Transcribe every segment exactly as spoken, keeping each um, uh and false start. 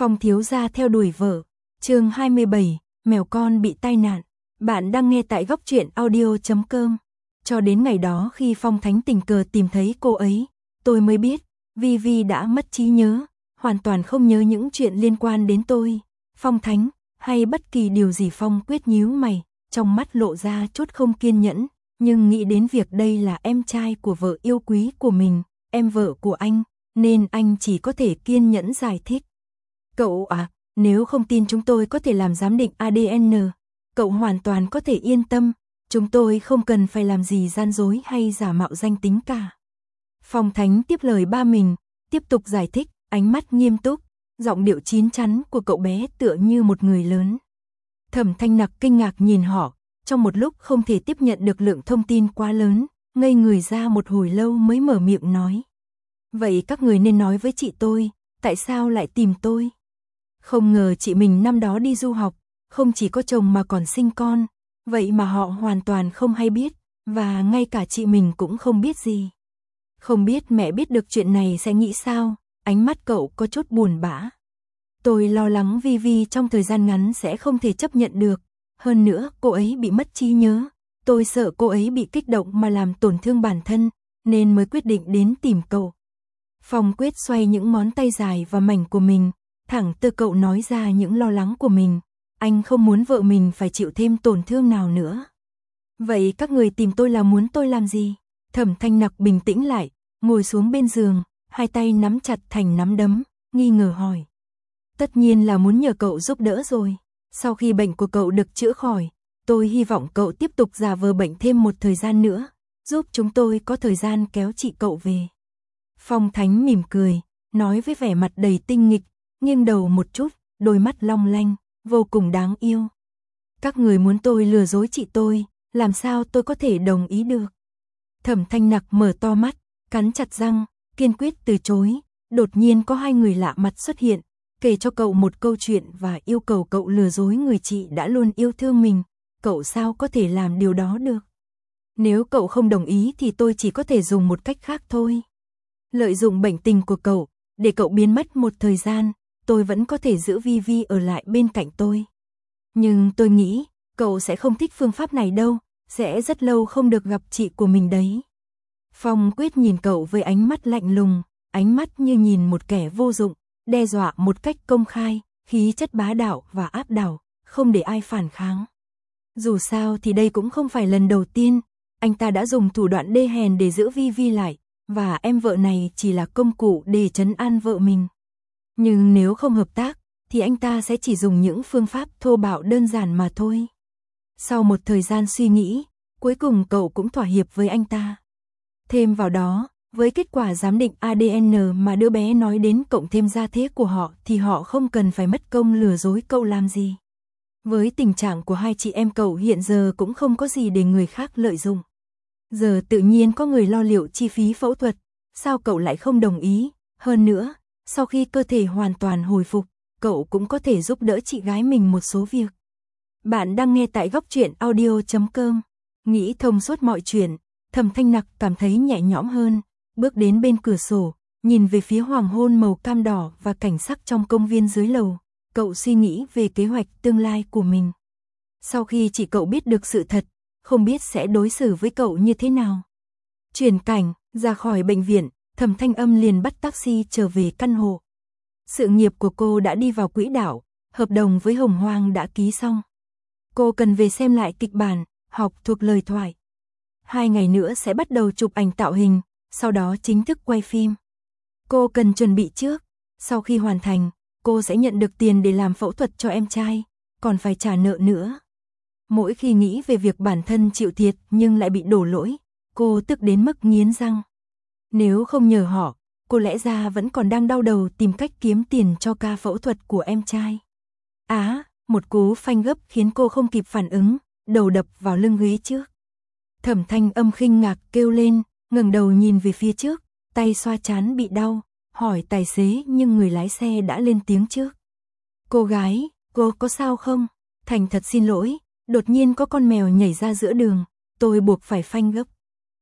Phong thiếu gia theo đuổi vợ. Chương hai mươi bảy, mèo con bị tai nạn. Bạn đang nghe tại góc truyện audio chấm com. Cho đến ngày đó khi Phong Thánh tình cờ tìm thấy cô ấy, tôi mới biết, Vi Vi đã mất trí nhớ, hoàn toàn không nhớ những chuyện liên quan đến tôi, Phong Thánh, hay bất kỳ điều gì. Phong Quyết nhíu mày, trong mắt lộ ra chút không kiên nhẫn, nhưng nghĩ đến việc đây là em trai của vợ yêu quý của mình, em vợ của anh, nên anh chỉ có thể kiên nhẫn giải thích. Cậu à, nếu không tin chúng tôi có thể làm giám định a đê en, cậu hoàn toàn có thể yên tâm, chúng tôi không cần phải làm gì gian dối hay giả mạo danh tính cả. Phong Thánh tiếp lời ba mình, tiếp tục giải thích, ánh mắt nghiêm túc, giọng điệu chín chắn của cậu bé tựa như một người lớn. Thẩm Thanh Nặc kinh ngạc nhìn họ, trong một lúc không thể tiếp nhận được lượng thông tin quá lớn, ngây người ra một hồi lâu mới mở miệng nói. Vậy các người nên nói với chị tôi, tại sao lại tìm tôi? Không ngờ chị mình năm đó đi du học, không chỉ có chồng mà còn sinh con, vậy mà họ hoàn toàn không hay biết, và ngay cả chị mình cũng không biết gì. Không biết mẹ biết được chuyện này sẽ nghĩ sao, ánh mắt cậu có chút buồn bã. Tôi lo lắng Vi Vi trong thời gian ngắn sẽ không thể chấp nhận được, hơn nữa cô ấy bị mất trí nhớ, tôi sợ cô ấy bị kích động mà làm tổn thương bản thân, nên mới quyết định đến tìm cậu. Phong Quyết xoay những ngón tay dài và mảnh của mình, thẳng từ cậu nói ra những lo lắng của mình, anh không muốn vợ mình phải chịu thêm tổn thương nào nữa. Vậy các người tìm tôi là muốn tôi làm gì? Thẩm Thanh Nặc bình tĩnh lại, ngồi xuống bên giường, hai tay nắm chặt thành nắm đấm, nghi ngờ hỏi. Tất nhiên là muốn nhờ cậu giúp đỡ rồi, sau khi bệnh của cậu được chữa khỏi, tôi hy vọng cậu tiếp tục giả vờ bệnh thêm một thời gian nữa, giúp chúng tôi có thời gian kéo chị cậu về. Phong Thánh mỉm cười, nói với vẻ mặt đầy tinh nghịch, nghiêng đầu một chút, đôi mắt long lanh, vô cùng đáng yêu. Các người muốn tôi lừa dối chị tôi, làm sao tôi có thể đồng ý được? Thẩm Thanh Nặc mở to mắt, cắn chặt răng, kiên quyết từ chối. Đột nhiên có hai người lạ mặt xuất hiện, kể cho cậu một câu chuyện và yêu cầu cậu lừa dối người chị đã luôn yêu thương mình. Cậu sao có thể làm điều đó được? Nếu cậu không đồng ý thì tôi chỉ có thể dùng một cách khác thôi. Lợi dụng bệnh tình của cậu, để cậu biến mất một thời gian, tôi vẫn có thể giữ Vi Vi ở lại bên cạnh tôi. Nhưng tôi nghĩ, cậu sẽ không thích phương pháp này đâu, sẽ rất lâu không được gặp chị của mình đấy. Phong Quyết nhìn cậu với ánh mắt lạnh lùng, ánh mắt như nhìn một kẻ vô dụng, đe dọa một cách công khai, khí chất bá đạo và áp đảo, không để ai phản kháng. Dù sao thì đây cũng không phải lần đầu tiên, anh ta đã dùng thủ đoạn đê hèn để giữ Vi Vi lại, và em vợ này chỉ là công cụ để trấn an vợ mình. Nhưng nếu không hợp tác, thì anh ta sẽ chỉ dùng những phương pháp thô bạo đơn giản mà thôi. Sau một thời gian suy nghĩ, cuối cùng cậu cũng thỏa hiệp với anh ta. Thêm vào đó, với kết quả giám định a đê en mà đứa bé nói đến cộng thêm gia thế của họ thì họ không cần phải mất công lừa dối cậu làm gì. Với tình trạng của hai chị em cậu hiện giờ cũng không có gì để người khác lợi dụng. Giờ tự nhiên có người lo liệu chi phí phẫu thuật, sao cậu lại không đồng ý? Hơn nữa, sau khi cơ thể hoàn toàn hồi phục, cậu cũng có thể giúp đỡ chị gái mình một số việc. Bạn đang nghe tại góc truyện audio chấm com. Nghĩ thông suốt mọi chuyện, Thẩm Thanh Nặc cảm thấy nhẹ nhõm hơn, bước đến bên cửa sổ, nhìn về phía hoàng hôn màu cam đỏ và cảnh sắc trong công viên dưới lầu. Cậu suy nghĩ về kế hoạch tương lai của mình. Sau khi chị cậu biết được sự thật, không biết sẽ đối xử với cậu như thế nào. Chuyển cảnh, ra khỏi bệnh viện, Thẩm Thanh Âm liền bắt taxi trở về căn hộ. Sự nghiệp của cô đã đi vào quỹ đạo, hợp đồng với Hồng Hoang đã ký xong. Cô cần về xem lại kịch bản, học thuộc lời thoại. Hai ngày nữa sẽ bắt đầu chụp ảnh tạo hình, sau đó chính thức quay phim. Cô cần chuẩn bị trước, sau khi hoàn thành, cô sẽ nhận được tiền để làm phẫu thuật cho em trai, còn phải trả nợ nữa. Mỗi khi nghĩ về việc bản thân chịu thiệt nhưng lại bị đổ lỗi, cô tức đến mức nghiến răng. Nếu không nhờ họ, cô lẽ ra vẫn còn đang đau đầu tìm cách kiếm tiền cho ca phẫu thuật của em trai. Á, một cú phanh gấp khiến cô không kịp phản ứng, đầu đập vào lưng ghế trước. Thẩm Thanh Âm khinh ngạc kêu lên, ngẩng đầu nhìn về phía trước, tay xoa trán bị đau, hỏi tài xế nhưng người lái xe đã lên tiếng trước. Cô gái, cô có sao không? Thành thật xin lỗi, đột nhiên có con mèo nhảy ra giữa đường, tôi buộc phải phanh gấp.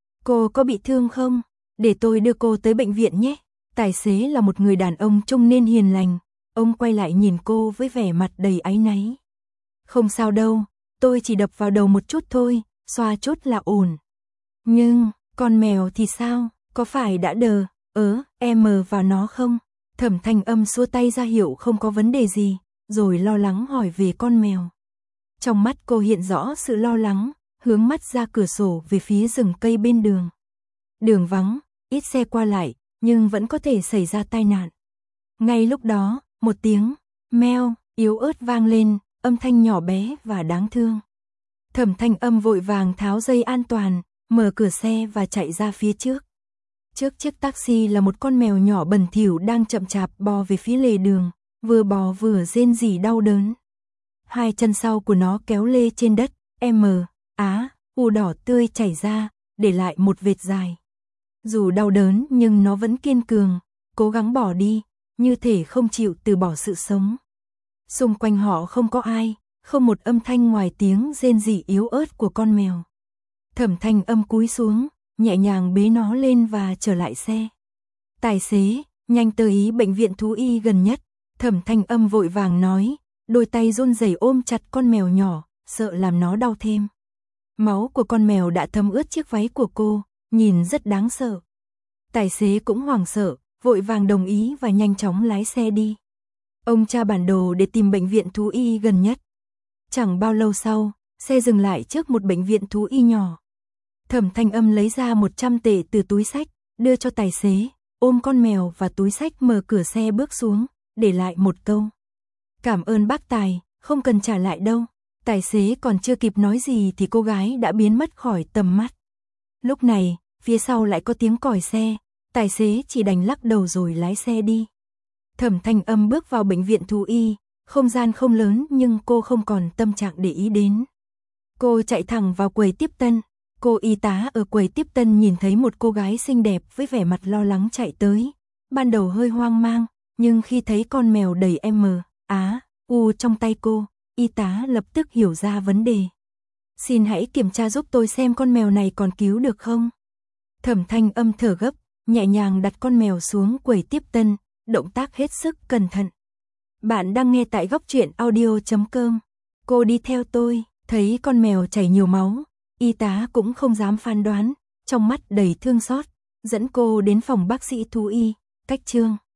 Cô có bị thương không? Để tôi đưa cô tới bệnh viện nhé. Tài xế là một người đàn ông trung niên hiền lành, Ông quay lại nhìn cô với vẻ mặt đầy áy náy. Không sao đâu, tôi chỉ đập vào đầu một chút thôi, xoa chút là ổn. Nhưng, con mèo thì sao, có phải đã đờ, ớ, em vào nó không? Thẩm Thanh Âm xua tay ra hiệu không có vấn đề gì, rồi lo lắng hỏi về con mèo. Trong mắt cô hiện rõ sự lo lắng, hướng mắt ra cửa sổ về phía rừng cây bên đường. Đường vắng, ít xe qua lại, nhưng vẫn có thể xảy ra tai nạn. Ngay lúc đó, một tiếng meo yếu ớt vang lên, âm thanh nhỏ bé và đáng thương. Thẩm Thanh Âm vội vàng tháo dây an toàn, mở cửa xe và chạy ra phía trước. Trước chiếc taxi là một con mèo nhỏ bẩn thỉu đang chậm chạp bò về phía lề đường, vừa bò vừa rên rỉ đau đớn. Hai chân sau của nó kéo lê trên đất, M, á, u đỏ tươi chảy ra, để lại một vệt dài. Dù đau đớn nhưng nó vẫn kiên cường, cố gắng bỏ đi, như thể không chịu từ bỏ sự sống. Xung quanh họ không có ai, không một âm thanh ngoài tiếng rên rỉ yếu ớt của con mèo. Thẩm Thanh Âm cúi xuống, nhẹ nhàng bế nó lên và trở lại xe. Tài xế, nhanh tới bệnh viện thú y gần nhất, Thẩm Thanh Âm vội vàng nói, đôi tay run rẩy ôm chặt con mèo nhỏ, sợ làm nó đau thêm. Máu của con mèo đã thấm ướt chiếc váy của cô, nhìn rất đáng sợ. Tài xế cũng hoảng sợ, vội vàng đồng ý và nhanh chóng lái xe đi. Ông tra bản đồ để tìm bệnh viện thú y gần nhất. Chẳng bao lâu sau, xe dừng lại trước một bệnh viện thú y nhỏ. Thẩm Thanh Âm lấy ra một trăm tệ từ túi xách, đưa cho tài xế, ôm con mèo và túi xách mở cửa xe bước xuống, để lại một câu. Cảm ơn bác Tài, không cần trả lại đâu. Tài xế còn chưa kịp nói gì thì cô gái đã biến mất khỏi tầm mắt. Lúc này, phía sau lại có tiếng còi xe, tài xế chỉ đành lắc đầu rồi lái xe đi. Thẩm Thanh Âm bước vào bệnh viện thú y, không gian không lớn nhưng cô không còn tâm trạng để ý đến. Cô chạy thẳng vào quầy tiếp tân. Cô y tá ở quầy tiếp tân nhìn thấy một cô gái xinh đẹp với vẻ mặt lo lắng chạy tới. Ban đầu hơi hoang mang, nhưng khi thấy con mèo đầy M, á, u trong tay cô, y tá lập tức hiểu ra vấn đề. Xin hãy kiểm tra giúp tôi xem con mèo này còn cứu được không? Thẩm Thanh Âm thở gấp, nhẹ nhàng đặt con mèo xuống quầy tiếp tân, động tác hết sức cẩn thận. Bạn đang nghe tại góc truyện audio chấm com. Cô đi theo tôi, thấy con mèo chảy nhiều máu, y tá cũng không dám phán đoán, trong mắt đầy thương xót, dẫn cô đến phòng bác sĩ thú y, cách Trương.